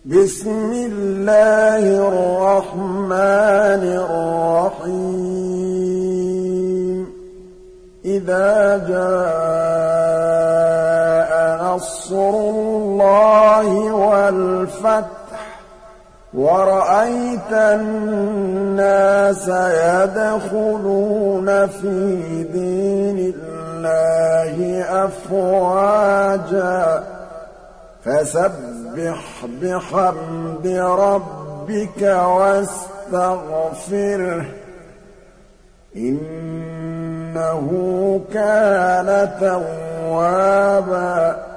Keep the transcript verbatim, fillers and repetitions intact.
بسم الله الرحمن الرحيم إذا جاء نصر الله والفتح ورأيت الناس يدخلون في دين الله أفواجا فسبح بحمد ربك واستغفره إنه كان توابا